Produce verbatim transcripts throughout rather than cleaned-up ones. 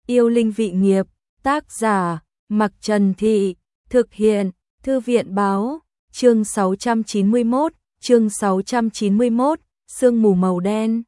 Yêu linh vị nghiệp, tác giả, Mặc Trần Thị, thực hiện, Thư viện báo, chương sáu trăm chín mươi mốt, chương sáu trăm chín mươi mốt, sương mù màu đen.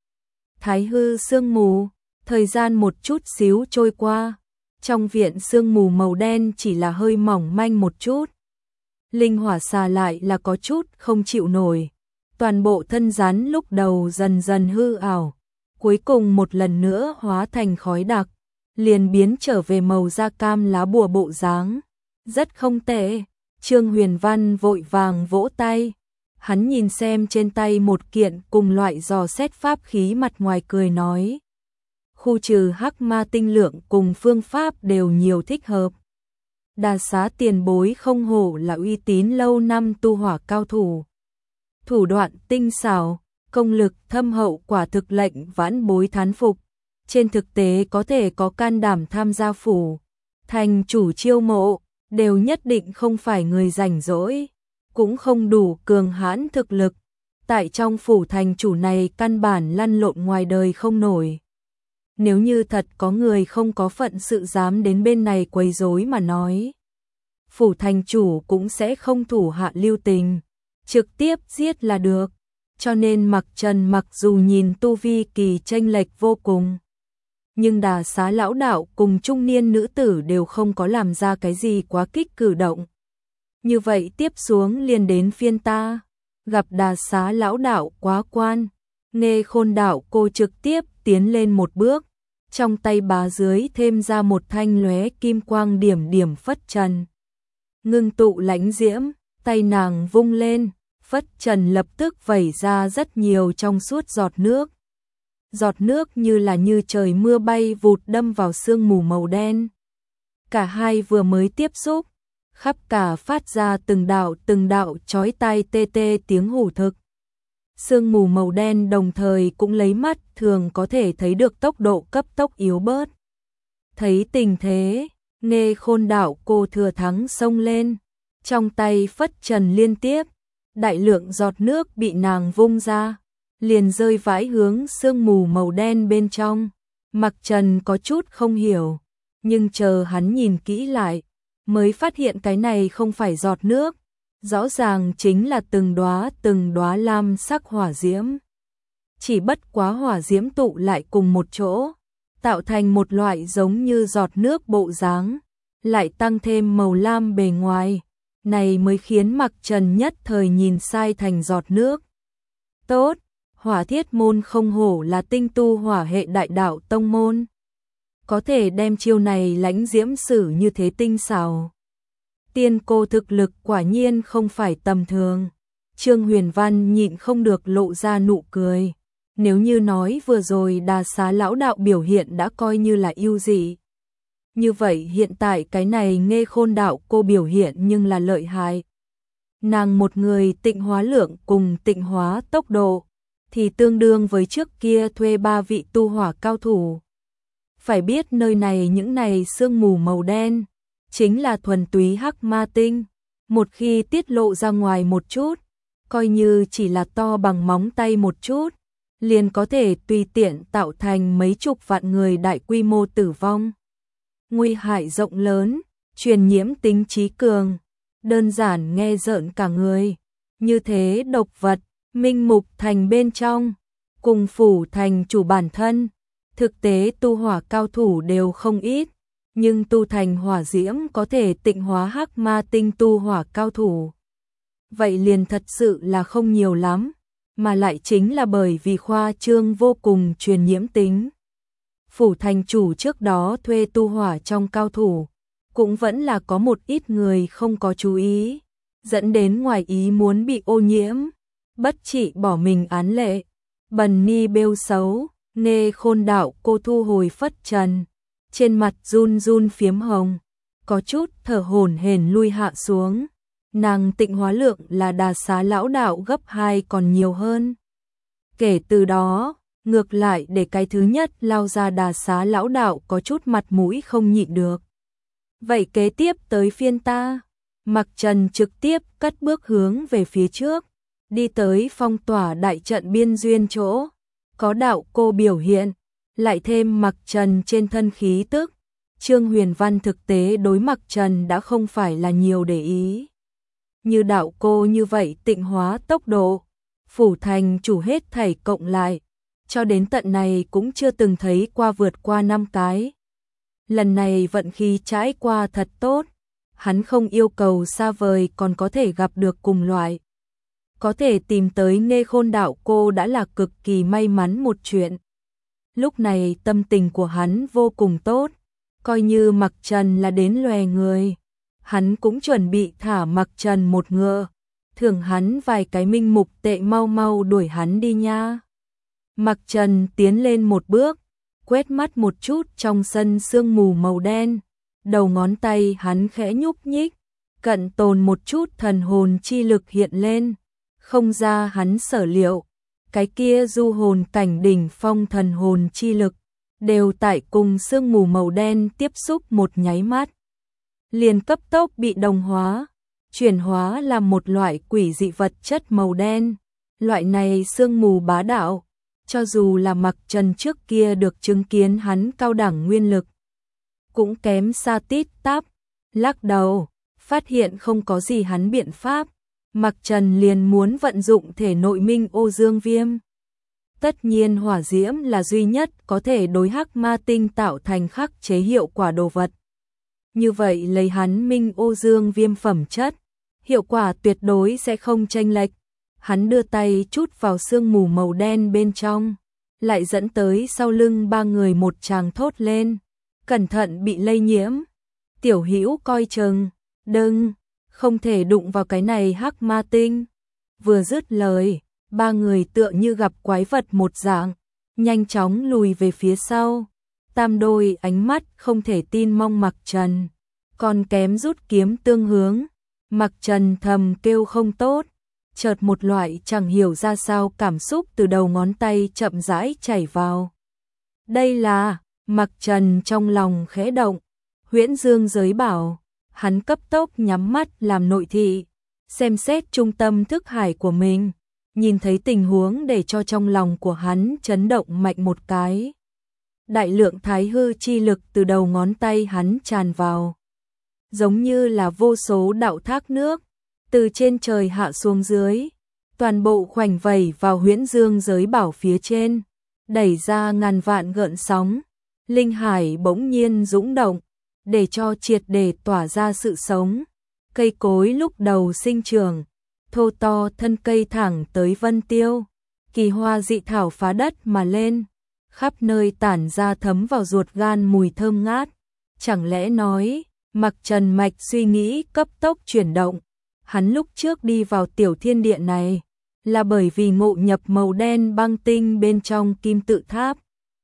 Thái hư sương mù, thời gian một chút xíu trôi qua, trong viện sương mù màu đen chỉ là hơi mỏng manh một chút. Linh hỏa xà lại là có chút không chịu nổi, toàn bộ thân rắn lúc đầu dần dần hư ảo, cuối cùng một lần nữa hóa thành khói đặc, liền biến trở về màu da cam lá bùa bộ dáng. Rất không tệ. Trương Huyền Văn vội vàng vỗ tay. Hắn nhìn xem trên tay một kiện cùng loại dò xét pháp khí, mặt ngoài cười nói. Khu trừ hắc ma tinh lượng cùng phương pháp đều nhiều thích hợp. Đa Xá tiền bối không hổ là uy tín lâu năm tu hỏa cao thủ. Thủ đoạn tinh xảo, công lực thâm hậu, quả thực lệnh vãn bối thán phục. Trên thực tế có thể có can đảm tham gia phủ thành chủ chiêu mộ, đều nhất định không phải người rảnh rỗi, cũng không đủ cường hãn thực lực. Tại trong phủ thành chủ này căn bản lăn lộn ngoài đời không nổi. Nếu như thật có người không có phận sự dám đến bên này quấy rối mà nói, phủ thành chủ cũng sẽ không thủ hạ lưu tình, trực tiếp giết là được. Cho nên Mặc Trần mặc dù nhìn tu vi kỳ chênh lệch vô cùng, nhưng Đà Xá lão đạo cùng trung niên nữ tử đều không có làm ra cái gì quá kích cử động. Như vậy tiếp xuống liền đến phiên ta, gặp Đà Xá lão đạo quá quan. Nghe Khôn đạo cô trực tiếp tiến lên một bước, trong tay bá dưới thêm ra một thanh lóe kim quang điểm điểm phất trần. Ngưng tụ lãnh diễm, tay nàng vung lên, phất trần lập tức vẩy ra rất nhiều trong suốt giọt nước. Giọt nước như là như trời mưa bay vụt đâm vào sương mù màu đen. Cả hai vừa mới tiếp xúc, khắp cả phát ra từng đạo từng đạo chói tai tê tê tiếng hủ thực. Sương mù màu đen đồng thời cũng lấy mắt thường có thể thấy được tốc độ cấp tốc yếu bớt. Thấy tình thế, Nghe Khôn đạo cô thừa thắng xông lên, trong tay phất trần liên tiếp, đại lượng giọt nước bị nàng vung ra, liền rơi vãi hướng sương mù màu đen bên trong. Mặc Trần có chút không hiểu, nhưng chờ hắn nhìn kỹ lại, mới phát hiện cái này không phải giọt nước, rõ ràng chính là từng đóa từng đóa lam sắc hỏa diễm. Chỉ bất quá hỏa diễm tụ lại cùng một chỗ, tạo thành một loại giống như giọt nước bộ dáng, lại tăng thêm màu lam bề ngoài, này mới khiến Mặc Trần nhất thời nhìn sai thành giọt nước. Tốt, Hỏa Thiết môn không hổ là tinh tu hỏa hệ đại đạo tông môn, có thể đem chiêu này lãnh diễm sử như thế tinh xảo. Tiên cô thực lực quả nhiên không phải tầm thường. Trương Huyền Văn nhịn không được lộ ra nụ cười. Nếu như nói vừa rồi Đà Xá lão đạo biểu hiện đã coi như là ưu dị, như vậy hiện tại cái này Nghe Khôn đạo cô biểu hiện nhưng là lợi hại. Nàng một người tịnh hóa lượng cùng tịnh hóa tốc độ, thì tương đương với trước kia thuê ba vị tu hỏa cao thủ. Phải biết nơi này những này sương mù màu đen, chính là thuần túy hắc ma tinh. Một khi tiết lộ ra ngoài một chút, coi như chỉ là to bằng móng tay một chút, liền có thể tùy tiện tạo thành mấy chục vạn người đại quy mô tử vong. Nguy hại rộng lớn, truyền nhiễm tính trí cường, đơn giản nghe rợn cả người. Như thế độc vật, Minh Mục thành bên trong, cùng phủ thành chủ bản thân, thực tế tu hỏa cao thủ đều không ít, nhưng tu thành hỏa diễm có thể tịnh hóa hắc ma tinh tu hỏa cao thủ, vậy liền thật sự là không nhiều lắm, mà lại chính là bởi vì khoa trương vô cùng truyền nhiễm tính. Phủ thành chủ trước đó thuê tu hỏa trong cao thủ, cũng vẫn là có một ít người không có chú ý, dẫn đến ngoài ý muốn bị ô nhiễm, bất trị bỏ mình án lệ. Bần ni bêu xấu. Nghe Khôn đạo cô thu hồi phất trần, trên mặt run run phiếm hồng, có chút thở hổn hển lui hạ xuống. Nàng tịnh hóa lượng là Đà Xá lão đạo gấp hai còn nhiều hơn. Kể từ đó, ngược lại để cái thứ nhất lao ra Đà Xá lão đạo có chút mặt mũi không nhịn được. Vậy kế tiếp tới phiên ta. Mặc Trần trực tiếp cất bước hướng về phía trước, đi tới phong tỏa đại trận biên duyên chỗ có đạo cô biểu hiện. lại thêm Mặc Trần trên thân khí tức, Trương Huyền Văn thực tế đối Mặc Trần đã không phải là nhiều để ý. Như đạo cô như vậy tịnh hóa tốc độ, phủ thành chủ hết thảy cộng lại, cho đến tận này cũng chưa từng thấy qua vượt qua năm cái. Lần này vận khí trải qua thật tốt, hắn không yêu cầu xa vời còn có thể gặp được cùng loại. Có thể tìm tới Nghê Khôn đạo cô đã là cực kỳ may mắn một chuyện. Lúc này tâm tình của hắn vô cùng tốt, coi như Mặc Trần là đến lòe người, hắn cũng chuẩn bị thả Mặc Trần một ngựa, thưởng hắn vài cái minh mục tệ mau mau đuổi hắn đi nha. Mặc Trần tiến lên một bước, quét mắt một chút trong sân sương mù màu đen, đầu ngón tay hắn khẽ nhúc nhích, cận tồn một chút thần hồn chi lực hiện lên, không ra hắn sở liệu, cái kia du hồn cảnh đỉnh phong thần hồn chi lực, đều tại cùng sương mù màu đen tiếp xúc một nháy mắt. Liền cấp tốc bị đồng hóa, chuyển hóa làm một loại quỷ dị vật chất màu đen. Loại này sương mù bá đạo, cho dù là Mặc Trần trước kia được chứng kiến hắn cao đẳng nguyên lực, cũng kém xa tít tắp, lắc đầu, phát hiện không có gì hắn biện pháp, Mặc Trần liền muốn vận dụng thể nội Minh Ô Dương Viêm. Tất nhiên hỏa diễm là duy nhất có thể đối hắc ma tinh tạo thành khắc chế hiệu quả đồ vật. Như vậy lấy hắn Minh Ô Dương Viêm phẩm chất, hiệu quả tuyệt đối sẽ không chênh lệch. Hắn đưa tay chút vào sương mù màu đen bên trong, lại dẫn tới sau lưng ba người một tràng thốt lên, cẩn thận bị lây nhiễm. Tiểu Hữu coi chừng, đừng, không thể đụng vào cái này hắc ma tinh. Vừa dứt lời, ba người tựa như gặp quái vật một dạng, nhanh chóng lùi về phía sau. Tam đôi ánh mắt không thể tin mong Mặc Trần, còn kém rút kiếm tương hướng. Mặc Trần thầm kêu không tốt, chợt một loại chẳng hiểu ra sao cảm xúc từ đầu ngón tay chậm rãi chảy vào. Đây là, Mặc Trần trong lòng khẽ động, Huyễn Dương giới bảo, hắn cấp tốc nhắm mắt làm nội thị, xem xét trung tâm thức hải của mình, nhìn thấy tình huống để cho trong lòng của hắn chấn động mạnh một cái. Đại lượng thái hư chi lực từ đầu ngón tay hắn tràn vào, giống như là vô số đạo thác nước, từ trên trời hạ xuống dưới, toàn bộ khoảnh vẩy vào Huyễn Dương giới bảo phía trên, đẩy ra ngàn vạn gợn sóng, linh hải bỗng nhiên dũng động, để cho triệt để tỏa ra sự sống. Cây cối lúc đầu sinh trưởng, thô to thân cây thẳng tới vân tiêu, kỳ hoa dị thảo phá đất mà lên, khắp nơi tản ra thấm vào ruột gan mùi thơm ngát. Chẳng lẽ nói, Mặc Trần mạch suy nghĩ cấp tốc chuyển động, hắn lúc trước đi vào tiểu thiên địa này, là bởi vì ngộ nhập màu đen băng tinh bên trong kim tự tháp.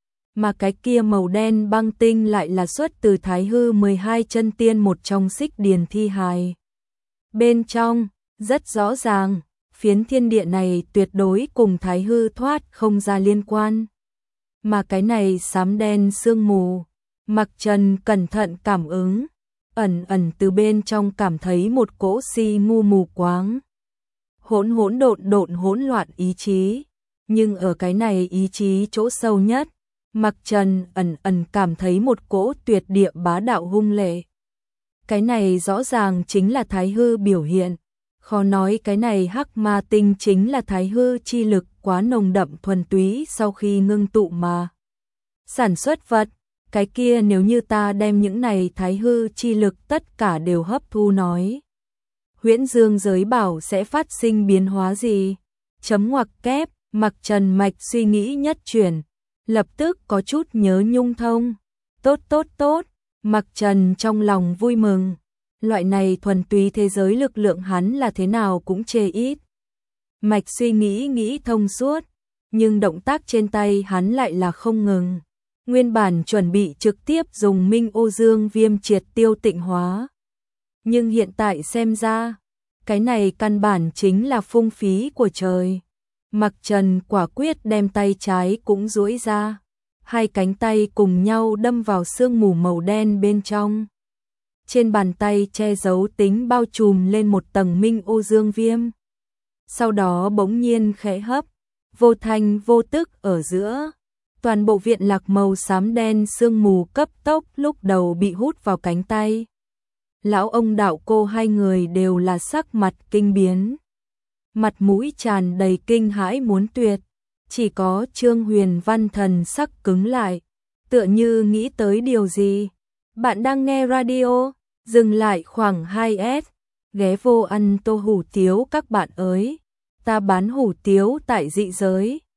Mà cái kia màu đen băng tinh lại là xuất từ Thái Hư mười hai chân tiên một trong Xích Điền thi hài. Bên trong, rất rõ ràng, phiến thiên địa này tuyệt đối cùng Thái Hư thoát không ra liên quan. Mà cái này xám đen sương mù, Mặc Trần cẩn thận cảm ứng, ẩn ẩn từ bên trong cảm thấy một cỗ si ngu mù quáng. Hỗn hỗn độn độn hỗn loạn ý chí, nhưng ở cái này ý chí chỗ sâu nhất, Mặc Trần ẩn ẩn cảm thấy một cỗ tuyệt địa bá đạo hung lệ. Cái này rõ ràng chính là Thái Hư biểu hiện, khó nói cái này hắc ma tinh chính là Thái Hư chi lực quá nồng đậm thuần túy sau khi ngưng tụ mà sản xuất vật. Cái kia nếu như ta đem những này Thái Hư chi lực tất cả đều hấp thu nói, Huyễn Dương giới bảo sẽ phát sinh biến hóa gì? Chấm ngoặc kép, Mặc Trần mạch suy nghĩ nhất chuyển, lập tức có chút nhớ nhung thông. Tốt tốt tốt, Mặc Trần trong lòng vui mừng. Loại này thuần túy thế giới lực lượng hắn là thế nào cũng chê ít. Mạch suy nghĩ nghĩ thông suốt, nhưng động tác trên tay hắn lại là không ngừng. Nguyên bản chuẩn bị trực tiếp dùng Minh Ô Dương Viêm triệt tiêu tịnh hóa. Nhưng hiện tại xem ra, cái này căn bản chính là phung phí của trời. Mặc Trần quả quyết đem tay trái cũng duỗi ra, hai cánh tay cùng nhau đâm vào sương mù màu đen bên trong. Trên bàn tay che giấu tính bao trùm lên một tầng Minh Ô Dương Viêm. Sau đó bỗng nhiên khẽ hấp, vô thanh vô tức ở giữa, Toàn bộ viện lạc màu xám đen sương mù cấp tốc lúc đầu bị hút vào cánh tay. Lão ông đạo cô hai người đều là sắc mặt kinh biến. Mặt mũi tràn đầy kinh hãi muốn tuyệt. Chỉ có Trương Huyền Văn thần sắc cứng lại, tựa như nghĩ tới điều gì. Bạn đang nghe radio, dừng lại khoảng hai S, ghé vô ăn tô hủ tiếu các bạn ơi. Ta bán hủ tiếu tại dị giới.